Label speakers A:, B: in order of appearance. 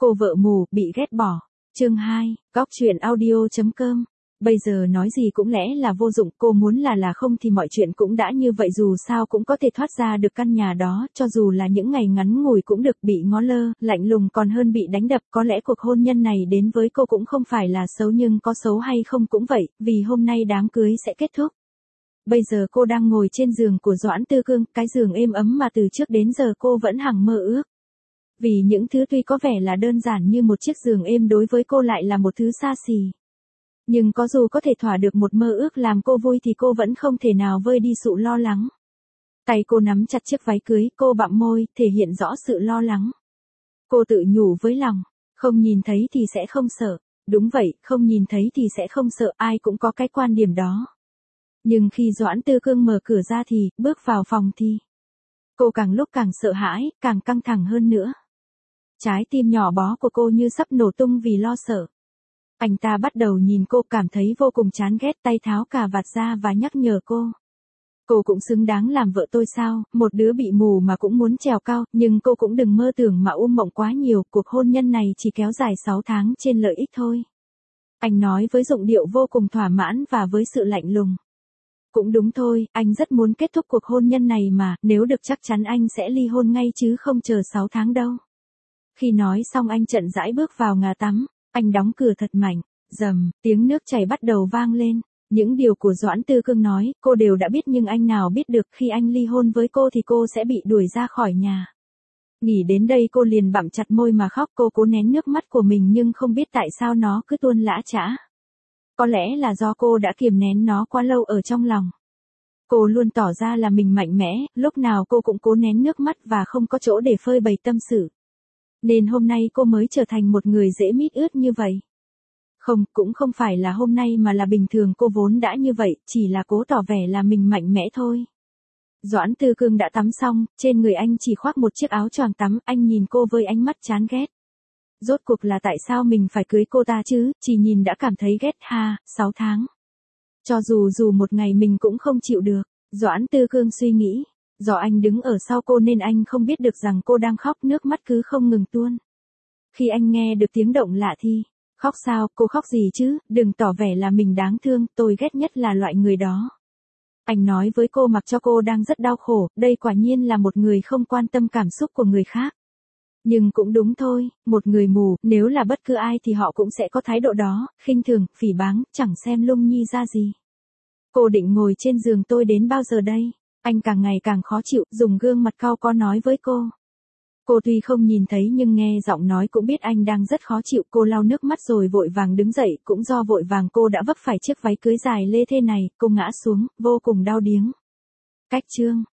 A: Cô vợ mù, bị ghét bỏ. Chương 2, góc truyện audio.com. Bây giờ nói gì cũng lẽ là vô dụng, cô muốn là không thì mọi chuyện cũng đã như vậy, dù sao cũng có thể thoát ra được căn nhà đó, cho dù là những ngày ngắn ngủi cũng được, bị ngó lơ, lạnh lùng còn hơn bị đánh đập. Có lẽ cuộc hôn nhân này đến với cô cũng không phải là xấu, nhưng có xấu hay không cũng vậy, vì hôm nay đám cưới sẽ kết thúc. Bây giờ cô đang ngồi trên giường của Doãn Tư Cương, cái giường êm ấm mà từ trước đến giờ cô vẫn hằng mơ ước. Vì những thứ tuy có vẻ là đơn giản như một chiếc giường êm, đối với cô lại là một thứ xa xỉ. Nhưng có dù có thể thỏa được một mơ ước làm cô vui thì cô vẫn không thể nào vơi đi sự lo lắng. Tay cô nắm chặt chiếc váy cưới, cô bặm môi, thể hiện rõ sự lo lắng. Cô tự nhủ với lòng, không nhìn thấy thì sẽ không sợ. Đúng vậy, không nhìn thấy thì sẽ không sợ, ai cũng có cái quan điểm đó. Nhưng khi Doãn Tư Cương mở cửa ra thì, bước vào phòng thì, cô càng lúc càng sợ hãi, càng căng thẳng hơn nữa. Trái tim nhỏ bó của cô như sắp nổ tung vì lo sợ. Anh ta bắt đầu nhìn cô, cảm thấy vô cùng chán ghét, tay tháo cà vạt ra và nhắc nhở cô. Cô cũng xứng đáng làm vợ tôi sao, một đứa bị mù mà cũng muốn trèo cao, nhưng cô cũng đừng mơ tưởng mà mộng quá nhiều, cuộc hôn nhân này chỉ kéo dài 6 tháng trên lợi ích thôi. Anh nói với giọng điệu vô cùng thỏa mãn và với sự lạnh lùng. Cũng đúng thôi, anh rất muốn kết thúc cuộc hôn nhân này mà, nếu được chắc chắn anh sẽ ly hôn ngay chứ không chờ 6 tháng đâu. Khi nói xong anh chậm rãi bước vào nhà tắm, anh đóng cửa thật mạnh, rầm, tiếng nước chảy bắt đầu vang lên. Những điều của Doãn Tư Cương nói, cô đều đã biết, nhưng anh nào biết được khi anh ly hôn với cô thì cô sẽ bị đuổi ra khỏi nhà. Nghĩ đến đây cô liền bặm chặt môi mà khóc, cô cố nén nước mắt của mình nhưng không biết tại sao nó cứ tuôn lã chã. Có lẽ là do cô đã kiềm nén nó quá lâu ở trong lòng. Cô luôn tỏ ra là mình mạnh mẽ, lúc nào cô cũng cố nén nước mắt và không có chỗ để phơi bày tâm sự. Nên hôm nay cô mới trở thành một người dễ mít ướt như vậy. Không, cũng không phải là hôm nay mà là bình thường cô vốn đã như vậy, chỉ là cố tỏ vẻ là mình mạnh mẽ thôi. Doãn Tư Cương đã tắm xong, trên người anh chỉ khoác một chiếc áo choàng tắm, anh nhìn cô với ánh mắt chán ghét. Rốt cuộc là tại sao mình phải cưới cô ta chứ, chỉ nhìn đã cảm thấy ghét ha, 6 tháng. Cho dù một ngày mình cũng không chịu được, Doãn Tư Cương suy nghĩ. Do anh đứng ở sau cô nên anh không biết được rằng cô đang khóc, nước mắt cứ không ngừng tuôn. Khi anh nghe được tiếng động lạ thì, khóc sao, cô khóc gì chứ, đừng tỏ vẻ là mình đáng thương, tôi ghét nhất là loại người đó. Anh nói với cô mặc cho cô đang rất đau khổ, đây quả nhiên là một người không quan tâm cảm xúc của người khác. Nhưng cũng đúng thôi, một người mù, nếu là bất cứ ai thì họ cũng sẽ có thái độ đó, khinh thường, phỉ báng, chẳng xem lung nhi ra gì. Cô định ngồi trên giường tôi đến bao giờ đây? Anh càng ngày càng khó chịu, dùng gương mặt cau có nói với cô. Cô tuy không nhìn thấy nhưng nghe giọng nói cũng biết anh đang rất khó chịu. Cô lau nước mắt rồi vội vàng đứng dậy, cũng do vội vàng cô đã vấp phải chiếc váy cưới dài lê thê này, cô ngã xuống, vô cùng đau điếng. Cách chương